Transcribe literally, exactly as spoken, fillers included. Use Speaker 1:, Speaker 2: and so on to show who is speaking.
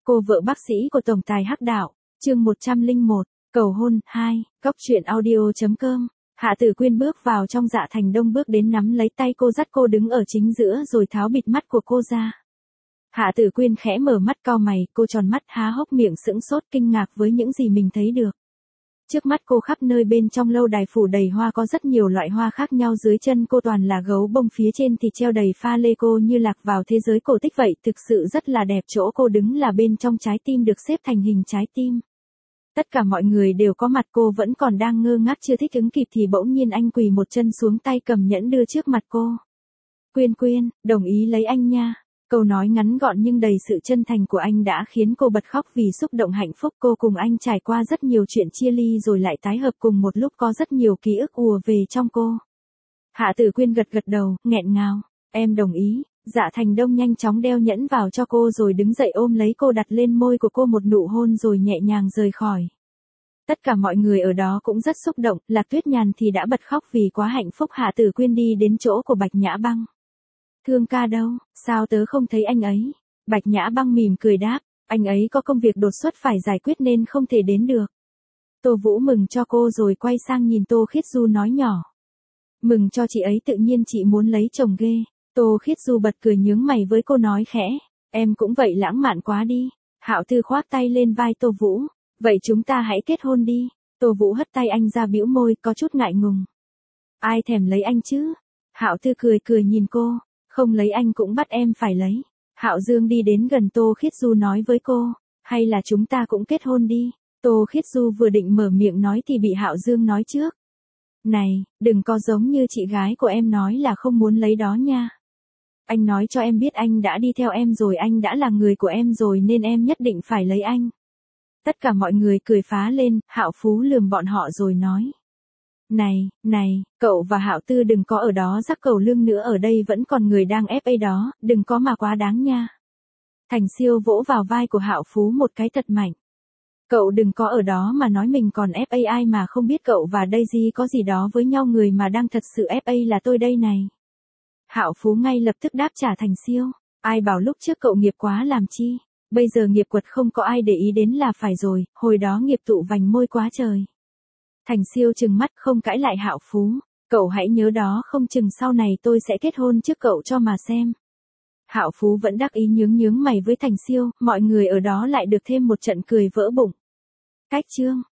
Speaker 1: Cô vợ bác sĩ của tổng tài Hắc Đạo, chương một trăm lẻ một, cầu hôn, hai, cóc truyện audio.com. Hạ Tử Quyên bước vào trong Dạ Thành Đông, bước đến nắm lấy tay cô, dắt cô đứng ở chính giữa rồi tháo bịt mắt của cô ra. Hạ Tử Quyên khẽ mở mắt cau mày, cô tròn mắt há hốc miệng sững sốt kinh ngạc với những gì mình thấy được. Trước mắt cô khắp nơi bên trong lâu đài phủ đầy hoa, có rất nhiều loại hoa khác nhau, dưới chân cô toàn là gấu bông, phía trên thì treo đầy pha lê, cô như lạc vào thế giới cổ tích vậy, thực sự rất là đẹp. Chỗ cô đứng là bên trong trái tim được xếp thành hình trái tim. Tất cả mọi người đều có mặt, cô vẫn còn đang ngơ ngác chưa thích ứng kịp thì bỗng nhiên anh quỳ một chân xuống, tay cầm nhẫn đưa trước mặt cô. Quyên Quyên, đồng ý lấy anh nha. Câu nói ngắn gọn nhưng đầy sự chân thành của anh đã khiến cô bật khóc vì xúc động hạnh phúc. Cô cùng anh trải qua rất nhiều chuyện chia ly rồi lại tái hợp cùng một lúc, có rất nhiều ký ức ùa về trong cô. Hạ Tử Quyên gật gật đầu, nghẹn ngào, em đồng ý. Dạ Thành Đông nhanh chóng đeo nhẫn vào cho cô rồi đứng dậy ôm lấy cô, đặt lên môi của cô một nụ hôn rồi nhẹ nhàng rời khỏi. Tất cả mọi người ở đó cũng rất xúc động, Lạc Tuyết Nhàn thì đã bật khóc vì quá hạnh phúc. Hạ Tử Quyên đi đến chỗ của Bạch Nhã Băng. Thương ca đâu, sao tớ không thấy anh ấy? Bạch Nhã Băng mỉm cười đáp, anh ấy có công việc đột xuất phải giải quyết nên không thể đến được. Tô Vũ mừng cho cô rồi quay sang nhìn Tô Khiết Du nói nhỏ. Mừng cho chị ấy, tự nhiên chị muốn lấy chồng ghê. Tô Khiết Du bật cười nhướng mày với cô nói khẽ, em cũng vậy, lãng mạn quá đi. Hạo Tư khoác tay lên vai Tô Vũ, vậy chúng ta hãy kết hôn đi. Tô Vũ hất tay anh ra, bĩu môi, có chút ngại ngùng. Ai thèm lấy anh chứ? Hạo Tư cười cười nhìn cô, không lấy anh cũng bắt em phải lấy. Hạo Dương đi đến gần Tô Khiết Du nói với cô, hay là chúng ta cũng kết hôn đi. Tô Khiết Du vừa định mở miệng nói thì bị Hạo Dương nói trước. Này, đừng có giống như chị gái của em nói là không muốn lấy đó nha. Anh nói cho em biết anh đã đi theo em rồi, anh đã là người của em rồi nên em nhất định phải lấy anh. Tất cả mọi người cười phá lên, Hạo Phú lườm bọn họ rồi nói. Này, này, cậu và Hạo Tư đừng có ở đó rắc cầu lương nữa, ở đây vẫn còn người đang ép a đó, đừng có mà quá đáng nha. Thành Siêu vỗ vào vai của Hạo Phú một cái thật mạnh. Cậu đừng có ở đó mà nói mình còn ép a ai mà không biết, cậu và Daisy có gì đó với nhau, người mà đang thật sự ép a là tôi đây này. Hạo Phú ngay lập tức đáp trả Thành Siêu, ai bảo lúc trước cậu nghiệp quá làm chi, bây giờ nghiệp quật không có ai để ý đến là phải rồi, hồi đó nghiệp tụ vành môi quá trời. Thành Siêu trừng mắt không cãi lại Hạo Phú, cậu hãy nhớ đó, không chừng sau này tôi sẽ kết hôn trước cậu cho mà xem. Hạo Phú vẫn đắc ý nhướng nhướng mày với Thành Siêu, mọi người ở đó lại được thêm một trận cười vỡ bụng. Cách chương